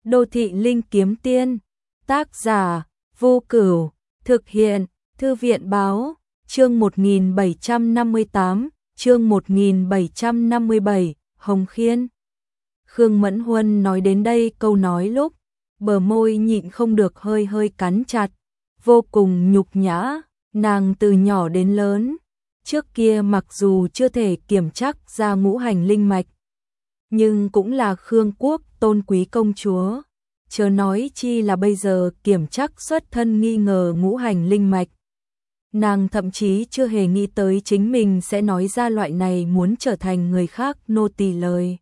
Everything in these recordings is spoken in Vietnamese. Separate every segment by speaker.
Speaker 1: Đô thị linh kiếm tiên, tác giả Vô Cửu, thực hiện Thư viện báo, chương 1758, chương 1757, Hồng Khiên. Khương Mẫn Huân nói đến đây câu nói lúc, bờ môi nhịn không được hơi hơi cắn chặt, vô cùng nhục nhã, nàng từ nhỏ đến lớn, trước kia mặc dù chưa thể kiểm chắc ra ngũ hành linh mạch, nhưng cũng là Khương quốc tôn quý công chúa, chớ nói chi là bây giờ kiểm chắc xuất thân nghi ngờ ngũ hành linh mạch. Nàng thậm chí chưa hề nghĩ tới chính mình sẽ nói ra loại này muốn trở thành người khác nô tỳ lời.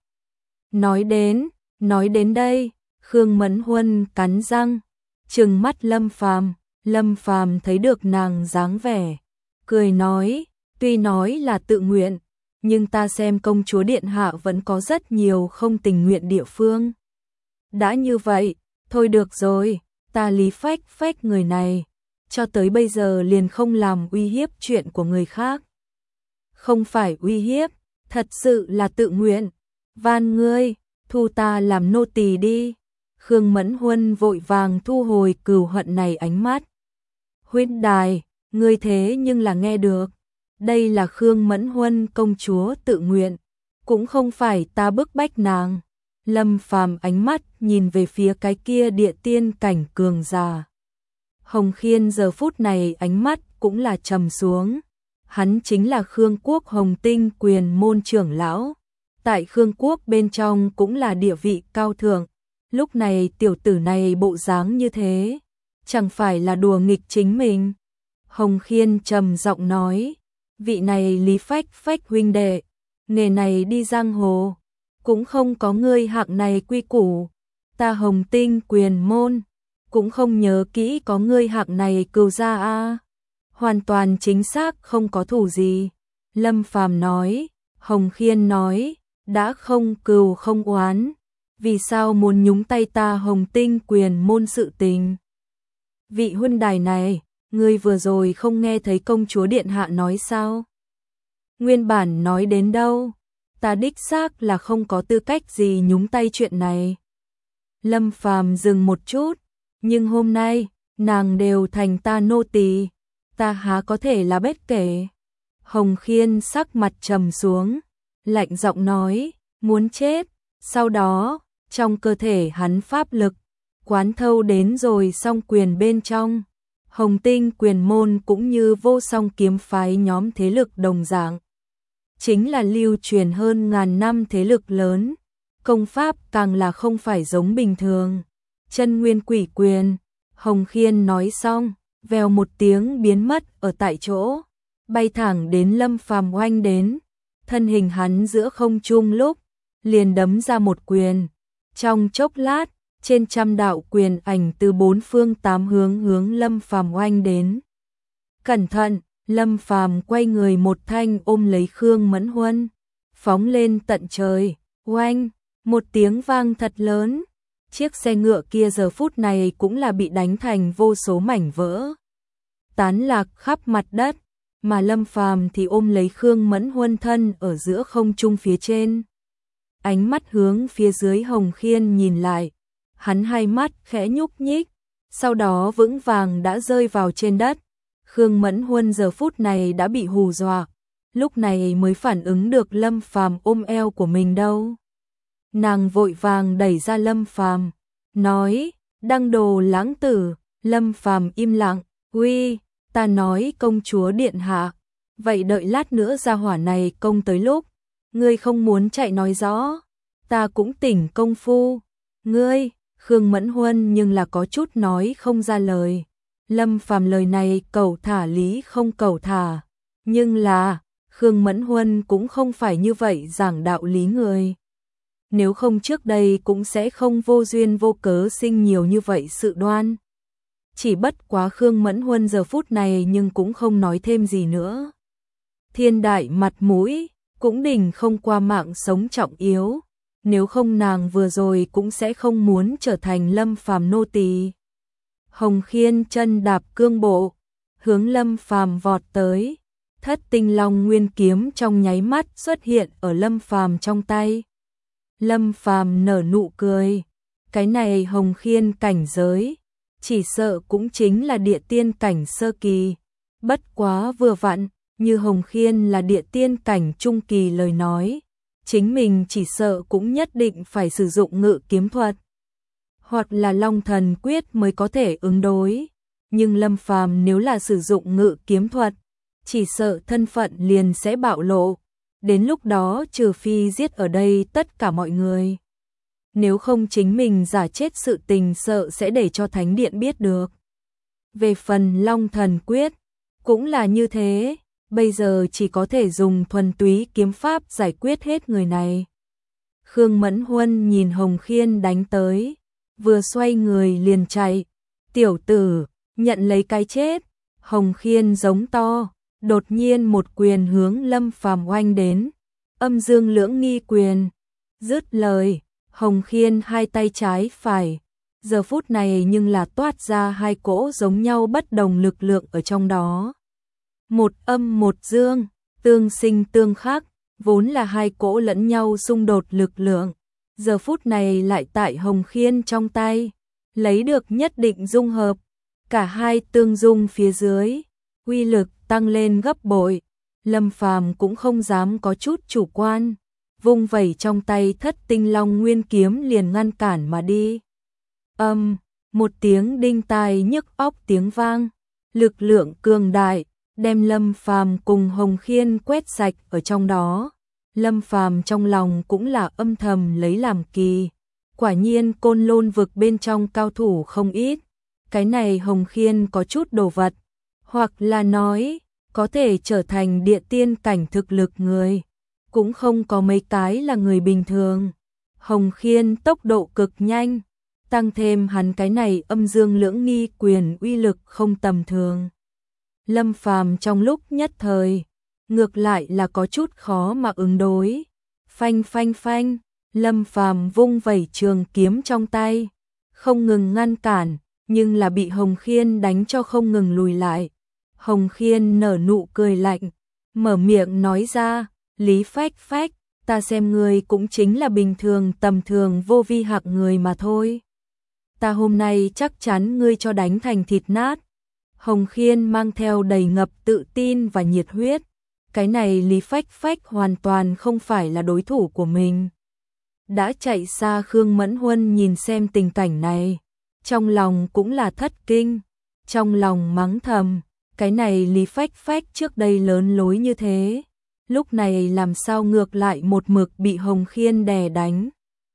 Speaker 1: Nói đến đây, Khương Mẫn Huân cắn răng, trừng mắt Lâm Phàm thấy được nàng dáng vẻ, cười nói, tuy nói là tự nguyện, nhưng ta xem công chúa điện hạ vẫn có rất nhiều không tình nguyện địa phương. Đã như vậy, thôi được rồi, ta Lý Phách người này, cho tới bây giờ liền không làm uy hiếp chuyện của người khác. Không phải uy hiếp, thật sự là tự nguyện, van ngươi, thu ta làm nô tỳ đi. Khương Mẫn Huân vội vàng thu hồi cừu hận này ánh mắt. Huynh đài, ngươi thế nhưng là nghe được, đây là Khương Mẫn Huân công chúa tự nguyện, cũng không phải ta bức bách nàng. Lâm Phàm ánh mắt nhìn về phía cái kia địa tiên cảnh cường giả. Hồng Khiên giờ phút này ánh mắt cũng là trầm xuống. Hắn chính là Khương quốc Hồng Tinh quyền môn trưởng lão. Tại Khương quốc bên trong cũng là địa vị cao thượng. Lúc này tiểu tử này bộ dáng như thế, chẳng phải là đùa nghịch chính mình. Hồng Khiên trầm giọng nói, vị này Lý Phách huynh đệ, nghề này đi giang hồ, cũng không có ngươi hạng này quy củ. Ta Hồng Tinh quyền môn, cũng không nhớ kỹ có ngươi hạng này cừu gia a. Hoàn toàn chính xác không có thủ gì. Lâm Phàm nói. Hồng Khiên nói, đã không cừu không oán, vì sao muốn nhúng tay ta Hồng Tinh quyền môn sự tình? Vị huynh đài này, ngươi vừa rồi không nghe thấy công chúa điện hạ nói sao? Nguyên bản nói đến đâu, ta đích xác là không có tư cách gì nhúng tay chuyện này. Lâm Phàm dừng một chút, nhưng hôm nay, nàng đều thành ta nô tỳ, ta há có thể là bất kể. Hồng Khiên sắc mặt trầm xuống, lạnh giọng nói, muốn chết. Sau đó, trong cơ thể hắn pháp lực, quán thâu đến rồi song quyền bên trong. Hồng Tinh quyền môn cũng như vô song kiếm phái nhóm thế lực đồng dạng. Chính là lưu truyền hơn ngàn năm thế lực lớn, công pháp càng là không phải giống bình thường. Chân nguyên quỷ quyền, Hồng Khiên nói xong, vèo một tiếng biến mất ở tại chỗ, bay thẳng đến Lâm Phàm oanh đến, thân hình hắn giữa không trung lúc, liền đấm ra một quyền. Trong chốc lát, trên trăm đạo quyền ảnh từ bốn phương tám hướng Lâm Phàm oanh đến. Cẩn thận, Lâm Phàm quay người một thanh ôm lấy Khương Mẫn Huân, phóng lên tận trời, oanh, một tiếng vang thật lớn. Chiếc xe ngựa kia giờ phút này cũng là bị đánh thành vô số mảnh vỡ, tán lạc khắp mặt đất, mà Lâm Phàm thì ôm lấy Khương Mẫn Huân thân ở giữa không trung phía trên. Ánh mắt hướng phía dưới Hồng Khiên nhìn lại, hắn hai mắt khẽ nhúc nhích, sau đó vững vàng đã rơi vào trên đất. Khương Mẫn Huân giờ phút này đã bị hù dọa, lúc này mới phản ứng được Lâm Phàm ôm eo của mình đâu. Nàng vội vàng đẩy ra Lâm Phàm, nói, Đăng Đồ lãng tử. Lâm Phàm im lặng, uy, ta nói công chúa điện hạ, vậy đợi lát nữa gia hỏa này công tới lúc, ngươi không muốn chạy nói rõ, ta cũng tỉnh công phu. Ngươi, Khương Mẫn Huân nhưng là có chút nói không ra lời. Lâm Phàm lời này cẩu thả lý không cẩu thả, nhưng là, Khương Mẫn Huân cũng không phải như vậy giảng đạo lý người. Nếu không trước đây cũng sẽ không vô duyên vô cớ sinh nhiều như vậy sự đoan. Chỉ bất quá Khương Mẫn Huân giờ phút này nhưng cũng không nói thêm gì nữa. Thiên đại mặt mũi, cũng đỉnh không qua mạng sống trọng yếu, nếu không nàng vừa rồi cũng sẽ không muốn trở thành Lâm Phàm nô tỳ. Hồng Khiên chân đạp cương bộ, hướng Lâm Phàm vọt tới, Thất Tinh Long nguyên kiếm trong nháy mắt xuất hiện ở Lâm Phàm trong tay. Lâm Phàm nở nụ cười, Cái này Hồng Khiên cảnh giới, chỉ sợ cũng chính là địa tiên cảnh sơ kỳ. Bất quá vừa vặn, như Hồng Khiên là địa tiên cảnh trung kỳ lời nói, chính mình chỉ sợ cũng nhất định phải sử dụng ngự kiếm thuật, hoặc là Long Thần Quyết mới có thể ứng đối. Nhưng Lâm Phàm nếu là sử dụng ngự kiếm thuật, chỉ sợ thân phận liền sẽ bạo lộ. Đến lúc đó trừ phi giết ở đây tất cả mọi người, nếu không chính mình giả chết sự tình sợ sẽ để cho Thánh Điện biết được. Về phần Long Thần Quyết, cũng là như thế, bây giờ chỉ có thể dùng thuần túy kiếm pháp giải quyết hết người này. Khương Mẫn Huân nhìn Hồng Khiên đánh tới, vừa xoay người liền chạy. Tiểu tử, nhận lấy cái chết. Hồng Khiên giống to, đột nhiên một quyền hướng Lâm Phàm oanh đến. Âm dương lưỡng nghi quyền. Dứt lời, Hồng Khiên hai tay trái phải, giờ phút này nhưng là toát ra hai cỗ giống nhau bất đồng lực lượng ở trong đó. Một âm một dương, tương sinh tương khắc, vốn là hai cỗ lẫn nhau xung đột lực lượng, giờ phút này lại tại Hồng Khiên trong tay, lấy được nhất định dung hợp, cả hai tương dung phía dưới, uy lực tăng lên gấp bội. Lâm Phàm cũng không dám có chút chủ quan, vung vẩy trong tay Thất Tinh Long Nguyên kiếm liền ngăn cản mà đi. Một tiếng đinh tai nhức óc tiếng vang, lực lượng cường đại đem Lâm Phàm cùng Hồng Khiên quét sạch ở trong đó. Lâm Phàm trong lòng cũng là âm thầm lấy làm kỳ, quả nhiên Côn Lôn vực bên trong cao thủ không ít, cái này Hồng Khiên có chút đồ vật, hoặc là nói có thể trở thành địa tiên cảnh thực lực người, cũng không có mấy cái là người bình thường. Hồng Khiên tốc độ cực nhanh, tăng thêm hắn cái này âm dương lưỡng nghi quyền uy lực không tầm thường. Lâm Phàm trong lúc nhất thời, ngược lại là có chút khó mà ứng đối. Phanh phanh phanh, Lâm Phàm vung vẩy trường kiếm trong tay, không ngừng ngăn cản, nhưng là bị Hồng Khiên đánh cho không ngừng lùi lại. Hồng Khiên nở nụ cười lạnh, mở miệng nói ra, Lý Phách Phách, ta xem ngươi cũng chính là bình thường tầm thường vô vi hạng người mà thôi. Ta hôm nay chắc chắn ngươi cho đánh thành thịt nát. Hồng Khiên mang theo đầy ngập tự tin và nhiệt huyết, cái này Lý Phách Phách hoàn toàn không phải là đối thủ của mình. Đã chạy xa Khương Mẫn Huân nhìn xem tình cảnh này, trong lòng cũng là thất kinh, trong lòng mắng thầm, cái này Lý Phách Phách trước đây lớn lối như thế, lúc này làm sao ngược lại một mực bị Hồng Khiên đè đánh.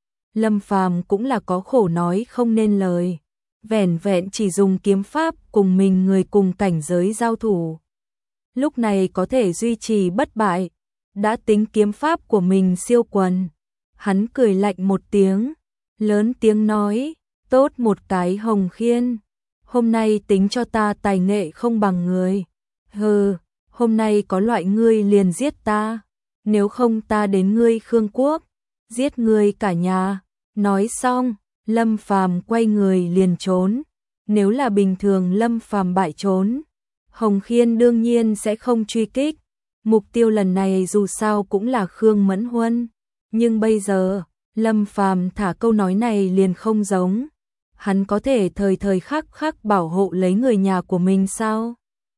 Speaker 1: Lâm Phàm cũng là có khổ nói không nên lời, vẻn vẹn chỉ dùng kiếm pháp cùng mình người cùng cảnh giới giao thủ, lúc này có thể duy trì bất bại, đã tính kiếm pháp của mình siêu quần. Hắn cười lạnh một tiếng, lớn tiếng nói, tốt một cái Hồng Khiên, hôm nay tính cho ta tài nghệ không bằng người. Hừ, hôm nay có loại ngươi liền giết ta, nếu không ta đến ngươi Khương Quốc, giết ngươi cả nhà. Nói xong, Lâm Phàm quay người liền trốn. Nếu là bình thường Lâm Phàm bại trốn, Hồng Khiên đương nhiên sẽ không truy kích. Mục tiêu lần này dù sao cũng là Khương Mẫn Huân. Nhưng bây giờ, Lâm Phàm thả câu nói này liền không giống. Hắn có thể thời thời khắc khắc bảo hộ lấy người nhà của mình sao?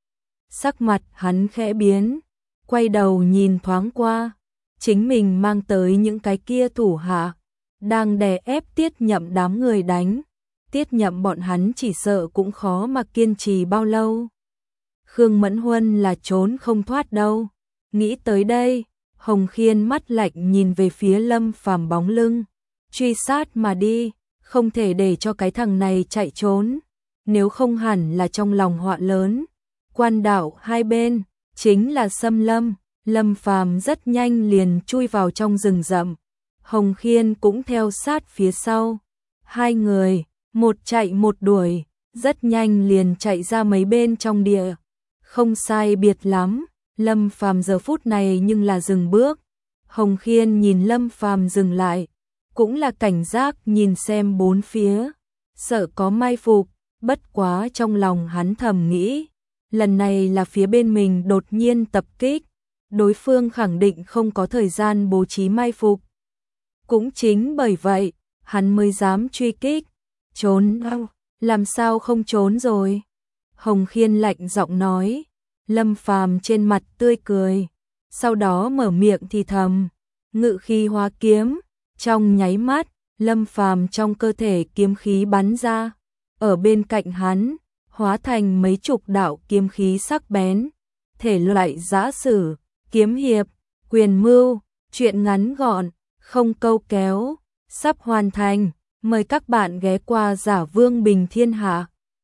Speaker 1: Sắc mặt hắn khẽ biến, quay đầu nhìn thoáng qua, chính mình mang tới những cái kia thủ hạ, đang đè ép Tiết Nhậm đám người đánh. Tiết Nhậm bọn hắn chỉ sợ cũng khó mà kiên trì bao lâu. Khương Mẫn Huân là trốn không thoát đâu. Nghĩ tới đây, Hồng Khiên mắt lạnh nhìn về phía Lâm Phàm bóng lưng, truy sát mà đi, không thể để cho cái thằng này chạy trốn, nếu không hẳn là trong lòng họa lớn. Quan đạo hai bên chính là xâm lâm, Lâm Phàm rất nhanh liền chui vào trong rừng rậm, Hồng Khiên cũng theo sát phía sau. Hai người, một chạy một đuổi, rất nhanh liền chạy ra mấy bên trong địa. Không sai biệt lắm, Lâm Phàm giờ phút này nhưng là dừng bước. Hồng Khiên nhìn Lâm Phàm dừng lại, cũng là cảnh giác nhìn xem bốn phía, sợ có mai phục, bất quá trong lòng hắn thầm nghĩ, lần này là phía bên mình đột nhiên tập kích, đối phương khẳng định không có thời gian bố trí mai phục. Cũng chính bởi vậy, hắn mới dám truy kích. Trốn đâu? Làm sao không trốn rồi? Hồng Khiên lạnh giọng nói. Lâm Phàm trên mặt tươi cười, sau đó mở miệng thì thầm, ngự khí hóa kiếm, trong nháy mắt, Lâm Phàm trong cơ thể kiếm khí bắn ra, ở bên cạnh hắn, hóa thành mấy chục đạo kiếm khí sắc bén, thể loại giã sử, kiếm hiệp, quyền mưu, truyện ngắn gọn, không câu kéo, sắp hoàn thành, mời các bạn ghé qua Giả Vương Bình Thiên Hạ.